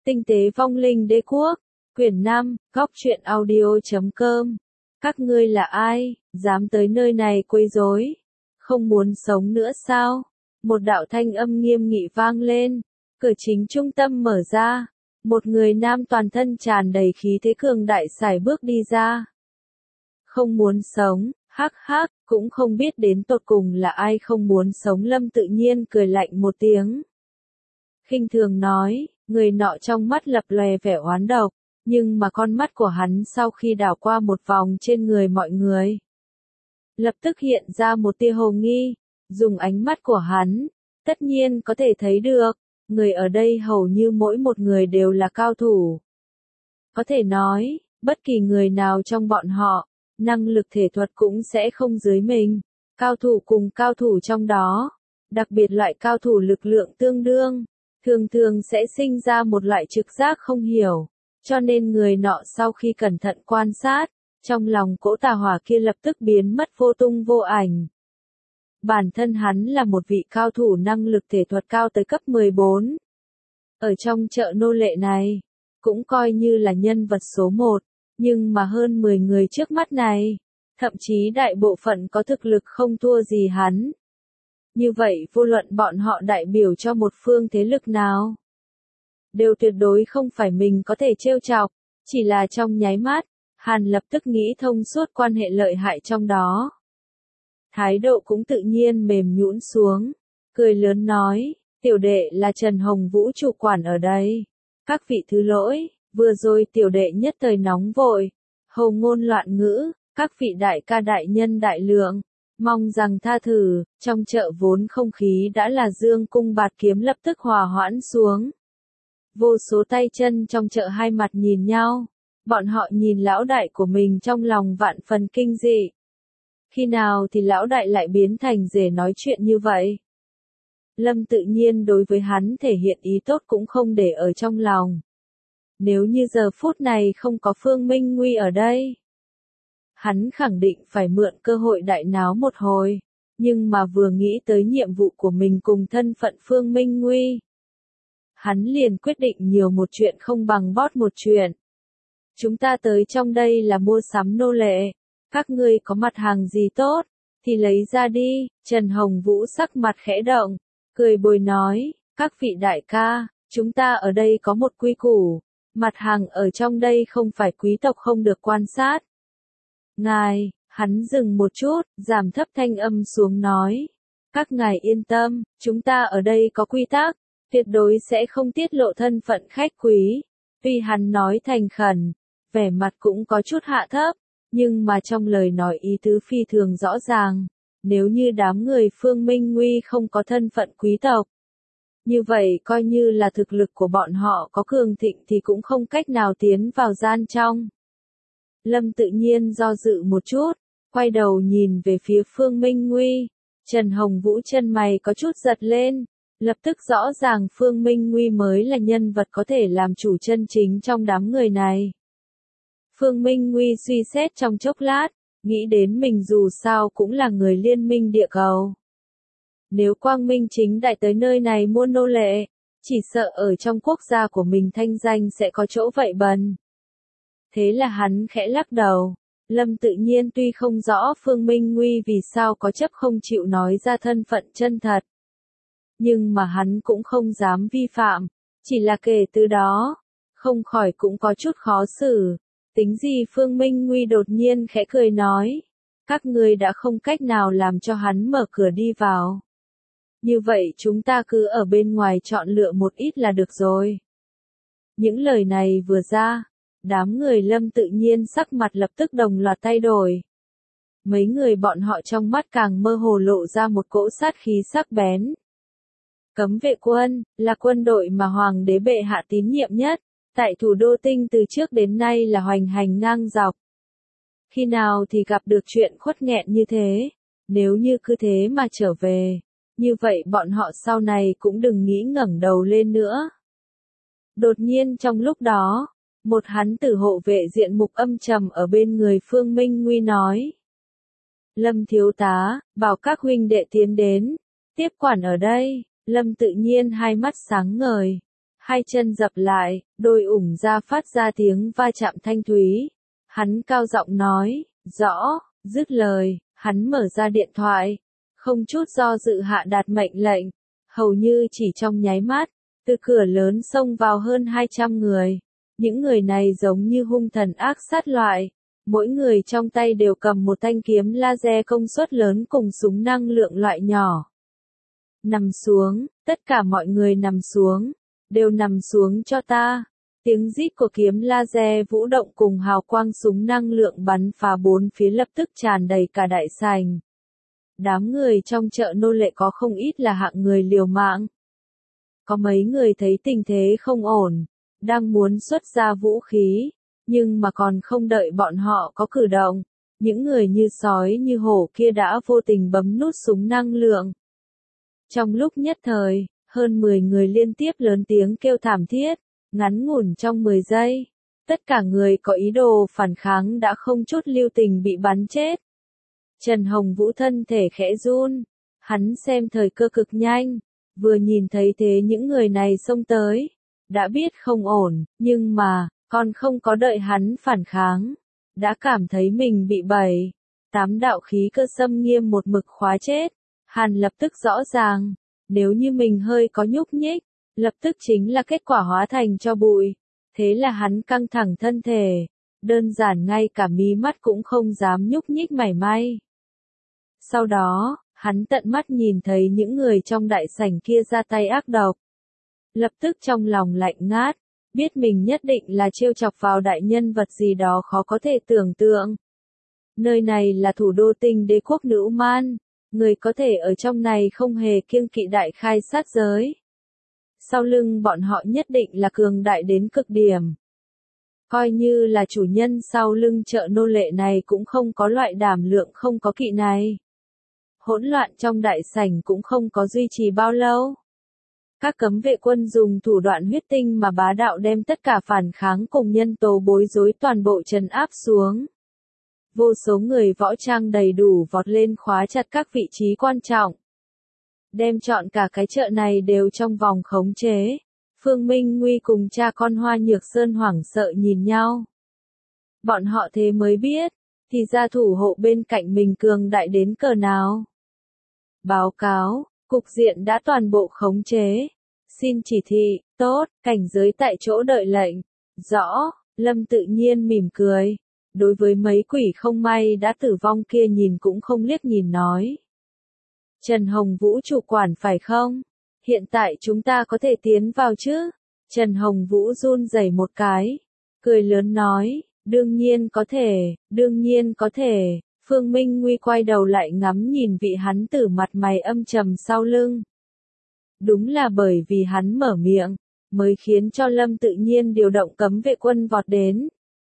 Tinh tế vong linh đế quốc, quyển 5, góc truyện audio.com. Các ngươi là ai, dám tới nơi này quấy rối? Không muốn sống nữa sao? Một đạo thanh âm nghiêm nghị vang lên, cửa chính trung tâm mở ra, một người nam toàn thân tràn đầy khí thế cường đại sải bước đi ra. Không muốn sống, hắc hắc, cũng không biết đến tột cùng là ai không muốn sống. Lâm tự nhiên cười lạnh một tiếng. Khinh thường nói, người nọ trong mắt lập lòe vẻ oán độc, nhưng mà con mắt của hắn sau khi đảo qua một vòng trên người mọi người, lập tức hiện ra một tia hồ nghi. Dùng ánh mắt của hắn, tất nhiên có thể thấy được, người ở đây hầu như mỗi một người đều là cao thủ. Có thể nói, bất kỳ người nào trong bọn họ, năng lực thể thuật cũng sẽ không dưới mình. Cao thủ cùng cao thủ trong đó, đặc biệt loại cao thủ lực lượng tương đương, thường thường sẽ sinh ra một loại trực giác không hiểu, cho nên người nọ sau khi cẩn thận quan sát, trong lòng cỗ tà hỏa kia lập tức biến mất vô tung vô ảnh. Bản thân hắn là một vị cao thủ năng lực thể thuật cao tới cấp 14. Ở trong chợ nô lệ này, cũng coi như là nhân vật số 1, nhưng mà hơn 10 người trước mắt này, thậm chí đại bộ phận có thực lực không thua gì hắn. Như vậy vô luận bọn họ đại biểu cho một phương thế lực nào, đều tuyệt đối không phải mình có thể trêu chọc. Chỉ là trong nháy mắt, Hàn lập tức nghĩ thông suốt quan hệ lợi hại trong đó. Thái độ cũng tự nhiên mềm nhũn xuống, cười lớn nói, tiểu đệ là Trần Hồng Vũ chủ quản ở đây. Các vị thứ lỗi, vừa rồi tiểu đệ nhất thời nóng vội, hầu ngôn loạn ngữ, các vị đại ca đại nhân đại lượng, mong rằng tha thứ. Trong chợ vốn không khí đã là dương cung bạt kiếm lập tức hòa hoãn xuống. Vô số tay chân trong chợ hai mặt nhìn nhau, bọn họ nhìn lão đại của mình trong lòng vạn phần kinh dị. Khi nào thì lão đại lại biến thành rể nói chuyện như vậy? Lâm tự nhiên đối với hắn thể hiện ý tốt cũng không để ở trong lòng. Nếu như giờ phút này không có Phương Minh Nguy ở đây, hắn khẳng định phải mượn cơ hội đại náo một hồi, nhưng mà vừa nghĩ tới nhiệm vụ của mình cùng thân phận Phương Minh Nguy, hắn liền quyết định nhiều một chuyện không bằng bót một chuyện. Chúng ta tới trong đây là mua sắm nô lệ, các ngươi có mặt hàng gì tốt, thì lấy ra đi. Trần Hồng Vũ sắc mặt khẽ động, cười bồi nói, các vị đại ca, chúng ta ở đây có một quy củ, mặt hàng ở trong đây không phải quý tộc không được quan sát. Ngài, hắn dừng một chút, giảm thấp thanh âm xuống nói, các ngài yên tâm, chúng ta ở đây có quy tắc, tuyệt đối sẽ không tiết lộ thân phận khách quý. Tuy hắn nói thành khẩn, vẻ mặt cũng có chút hạ thấp, nhưng mà trong lời nói ý tứ phi thường rõ ràng. Nếu như đám người Phương Minh Nguy không có thân phận quý tộc, như vậy coi như là thực lực của bọn họ có cường thịnh thì cũng không cách nào tiến vào gian trong. Lâm tự nhiên do dự một chút, quay đầu nhìn về phía Phương Minh Nguy. Trần Hồng Vũ chân mày có chút giật lên, lập tức rõ ràng Phương Minh Nguy mới là nhân vật có thể làm chủ chân chính trong đám người này. Phương Minh Nguy suy xét trong chốc lát, nghĩ đến mình dù sao cũng là người liên minh địa cầu. Nếu Quang Minh chính đại tới nơi này mua nô lệ, chỉ sợ ở trong quốc gia của mình thanh danh sẽ có chỗ vậy bần. Thế là hắn khẽ lắc đầu. Lâm tự nhiên tuy không rõ Phương Minh Nguy vì sao có chấp không chịu nói ra thân phận chân thật, nhưng mà hắn cũng không dám vi phạm, chỉ là kể từ đó, không khỏi cũng có chút khó xử. Tính gì Phương Minh Nguy đột nhiên khẽ cười nói, các ngươi đã không cách nào làm cho hắn mở cửa đi vào. Như vậy chúng ta cứ ở bên ngoài chọn lựa một ít là được rồi. Những lời này vừa ra, đám người Lâm tự nhiên sắc mặt lập tức đồng loạt thay đổi. Mấy người bọn họ trong mắt càng mơ hồ lộ ra một cỗ sát khí sắc bén. Cấm vệ quân, là quân đội mà Hoàng đế bệ hạ tín nhiệm nhất, tại thủ đô Tinh từ trước đến nay là hoành hành ngang dọc. Khi nào thì gặp được chuyện khuất nghẹn như thế, nếu như cứ thế mà trở về, như vậy bọn họ sau này cũng đừng nghĩ ngẩng đầu lên nữa. Đột nhiên trong lúc đó, một hắn tử hộ vệ diện mục âm trầm ở bên người Phương Minh Nguy nói. Lâm thiếu tá, bảo các huynh đệ tiến đến, tiếp quản ở đây. Lâm tự nhiên hai mắt sáng ngời. Hai chân dập lại, đôi ủng da phát ra tiếng va chạm thanh thúy. Hắn cao giọng nói, rõ, dứt lời, hắn mở ra điện thoại, không chút do dự hạ đạt mệnh lệnh, hầu như chỉ trong nháy mắt, từ cửa lớn xông vào hơn 200 người. Những người này giống như hung thần ác sát loại, mỗi người trong tay đều cầm một thanh kiếm laser công suất lớn cùng súng năng lượng loại nhỏ. Nằm xuống, tất cả mọi người nằm xuống, đều nằm xuống cho ta. Tiếng rít của kiếm laser vũ động cùng hào quang súng năng lượng bắn phá bốn phía lập tức tràn đầy cả đại sảnh. Đám người trong chợ nô lệ có không ít là hạng người liều mạng. Có mấy người thấy tình thế không ổn, đang muốn xuất ra vũ khí, nhưng mà còn không đợi bọn họ có cử động, những người như sói như hổ kia đã vô tình bấm nút súng năng lượng. Trong lúc nhất thời, hơn 10 người liên tiếp lớn tiếng kêu thảm thiết, ngắn ngủn trong 10 giây. Tất cả người có ý đồ phản kháng đã không chút lưu tình bị bắn chết. Trần Hồng Vũ thân thể khẽ run, hắn xem thời cơ cực nhanh, vừa nhìn thấy thế những người này xông tới, đã biết không ổn, nhưng mà, còn không có đợi hắn phản kháng, đã cảm thấy mình bị 7-8 đạo khí cơ xâm nghiêm một mực khóa chết. Hàn lập tức rõ ràng, nếu như mình hơi có nhúc nhích, lập tức chính là kết quả hóa thành cho bụi. Thế là hắn căng thẳng thân thể, đơn giản ngay cả mí mắt cũng không dám nhúc nhích mảy may. Sau đó, hắn tận mắt nhìn thấy những người trong đại sảnh kia ra tay ác độc. Lập tức trong lòng lạnh ngát, biết mình nhất định là trêu chọc vào đại nhân vật gì đó khó có thể tưởng tượng. Nơi này là thủ đô Tinh Đế quốc Nữ Man, người có thể ở trong này không hề kiêng kỵ đại khai sát giới. Sau lưng bọn họ nhất định là cường đại đến cực điểm. Coi như là chủ nhân sau lưng chợ nô lệ này cũng không có loại đảm lượng không có kỵ này. Hỗn loạn trong đại sảnh cũng không có duy trì bao lâu. Các cấm vệ quân dùng thủ đoạn huyết tinh mà bá đạo đem tất cả phản kháng cùng nhân tố bối rối toàn bộ trấn áp xuống. Vô số người võ trang đầy đủ vọt lên khóa chặt các vị trí quan trọng. Đem chọn cả cái chợ này đều trong vòng khống chế. Phương Minh Nguy cùng cha con Hoa Nhược Sơn hoảng sợ nhìn nhau. Bọn họ thế mới biết, thì ra thủ hộ bên cạnh mình cường đại đến cỡ nào. Báo cáo, cục diện đã toàn bộ khống chế. Xin chỉ thị, tốt, cảnh giới tại chỗ đợi lệnh. Rõ, Lâm tự nhiên mỉm cười. Đối với mấy quỷ không may đã tử vong kia nhìn cũng không liếc nhìn nói. Trần Hồng Vũ chủ quản phải không? Hiện tại chúng ta có thể tiến vào chứ? Trần Hồng Vũ run rẩy một cái, cười lớn nói, đương nhiên có thể, đương nhiên có thể. Phương Minh Nguy quay đầu lại ngắm nhìn vị hắn tử mặt mày âm trầm sau lưng. Đúng là bởi vì hắn mở miệng, mới khiến cho Lâm tự nhiên điều động cấm vệ quân vọt đến.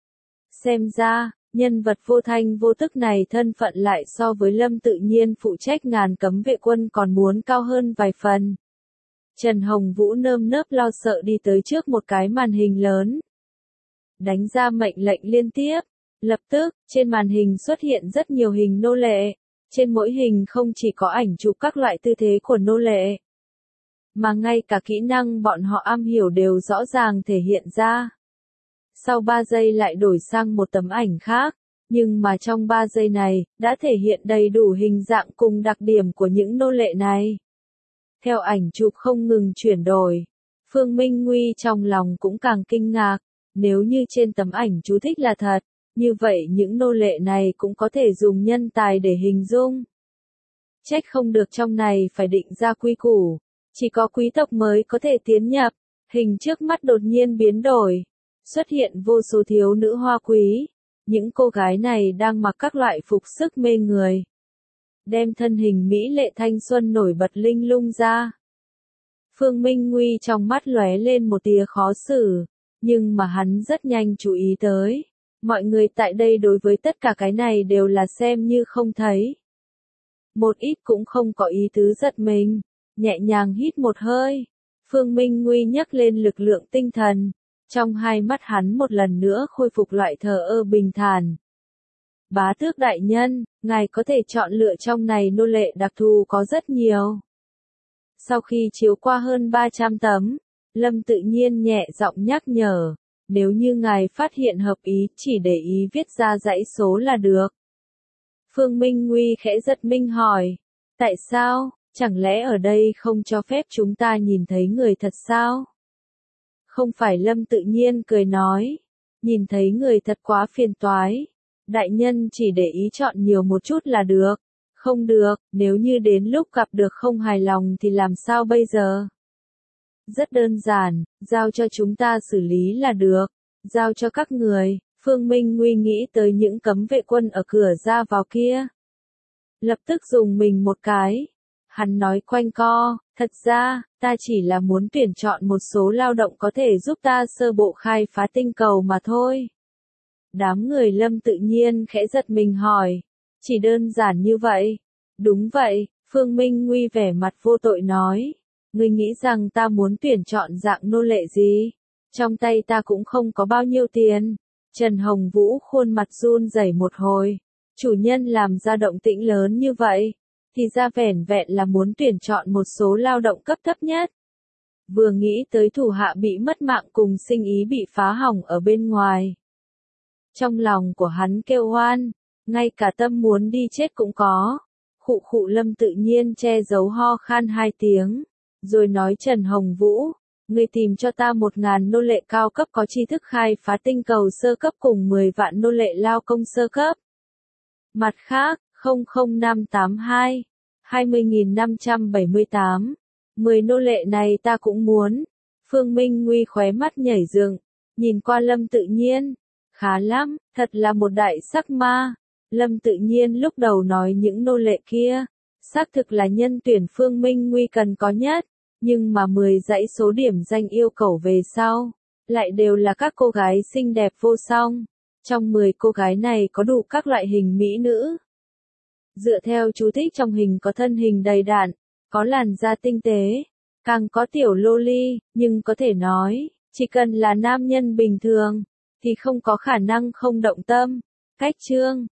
Xem ra, nhân vật vô thanh vô tức này thân phận lại so với Lâm tự nhiên phụ trách ngàn cấm vệ quân còn muốn cao hơn vài phần. Trần Hồng Vũ nơm nớp lo sợ đi tới trước một cái màn hình lớn. Đánh ra mệnh lệnh liên tiếp. Lập tức, trên màn hình xuất hiện rất nhiều hình nô lệ. Trên mỗi hình không chỉ có ảnh chụp các loại tư thế của nô lệ, mà ngay cả kỹ năng bọn họ am hiểu đều rõ ràng thể hiện ra. Sau 3 giây lại đổi sang một tấm ảnh khác, nhưng mà trong 3 giây này, đã thể hiện đầy đủ hình dạng cùng đặc điểm của những nô lệ này. Theo ảnh chụp không ngừng chuyển đổi, Phương Minh Nguy trong lòng cũng càng kinh ngạc, nếu như trên tấm ảnh chú thích là thật, như vậy những nô lệ này cũng có thể dùng nhân tài để hình dung. Trách không được trong này phải định ra quy củ, chỉ có quý tộc mới có thể tiến nhập, hình trước mắt đột nhiên biến đổi. Xuất hiện vô số thiếu nữ hoa quý, những cô gái này đang mặc các loại phục sức mê người. Đem thân hình mỹ lệ thanh xuân nổi bật linh lung ra. Phương Minh Nguy trong mắt lóe lên một tia khó xử, nhưng mà hắn rất nhanh chú ý tới. Mọi người tại đây đối với tất cả cái này đều là xem như không thấy. Một ít cũng không có ý tứ giật mình, nhẹ nhàng hít một hơi. Phương Minh Nguy nhấc lên lực lượng tinh thần. Trong hai mắt hắn một lần nữa khôi phục loại thờ ơ bình thản. Bá tước đại nhân, ngài có thể chọn lựa trong này nô lệ đặc thù có rất nhiều. Sau khi chiếu qua hơn 300 tấm, Lâm Tự Nhiên nhẹ giọng nhắc nhở, nếu như ngài phát hiện hợp ý, chỉ để ý viết ra dãy số là được. Phương Minh Nguy khẽ giật mình hỏi, tại sao, chẳng lẽ ở đây không cho phép chúng ta nhìn thấy người thật sao? Không phải. Lâm Tự Nhiên cười nói, nhìn thấy người thật quá phiền toái. Đại nhân chỉ để ý chọn nhiều một chút là được. Không được, nếu như đến lúc gặp được không hài lòng thì làm sao bây giờ? Rất đơn giản, giao cho chúng ta xử lý là được. Giao cho các người. Phương Minh Nguy nghĩ tới những cấm vệ quân ở cửa ra vào kia. Lập tức dùng mình một cái. Hắn nói quanh co, thật ra, ta chỉ là muốn tuyển chọn một số lao động có thể giúp ta sơ bộ khai phá tinh cầu mà thôi. Đám người Lâm Tự Nhiên khẽ giật mình hỏi, chỉ đơn giản như vậy? Đúng vậy, Phương Minh Nguy vẻ mặt vô tội nói, ngươi nghĩ rằng ta muốn tuyển chọn dạng nô lệ gì? Trong tay ta cũng không có bao nhiêu tiền. Trần Hồng Vũ khuôn mặt run rẩy một hồi, chủ nhân làm ra động tĩnh lớn như vậy, thì ra vẻn vẹn là muốn tuyển chọn một số lao động cấp thấp nhất. Vừa nghĩ tới thủ hạ bị mất mạng cùng sinh ý bị phá hỏng ở bên ngoài. Trong lòng của hắn kêu oan, ngay cả tâm muốn đi chết cũng có. Khụ khụ. Lâm Tự Nhiên che giấu ho khan 2 tiếng, rồi nói Trần Hồng Vũ, ngươi tìm cho ta 1000 nô lệ cao cấp có tri thức khai phá tinh cầu sơ cấp cùng 10 vạn nô lệ lao công sơ cấp. Mặt khác, 00582, 20.578, 10 nô lệ này ta cũng muốn. Phương Minh Nguy khóe mắt nhảy dựng, nhìn qua Lâm Tự Nhiên, khá lắm, thật là một đại sắc ma. Lâm Tự Nhiên lúc đầu nói những nô lệ kia, xác thực là nhân tuyển Phương Minh Nguy cần có nhất, nhưng mà 10 dãy số điểm danh yêu cầu về sau, lại đều là các cô gái xinh đẹp vô song. Trong 10 cô gái này có đủ các loại hình mỹ nữ. Dựa theo chú thích trong hình có thân hình đầy đặn, có làn da tinh tế, càng có tiểu loli, nhưng có thể nói, chỉ cần là nam nhân bình thường, thì không có khả năng không động tâm. Cách chương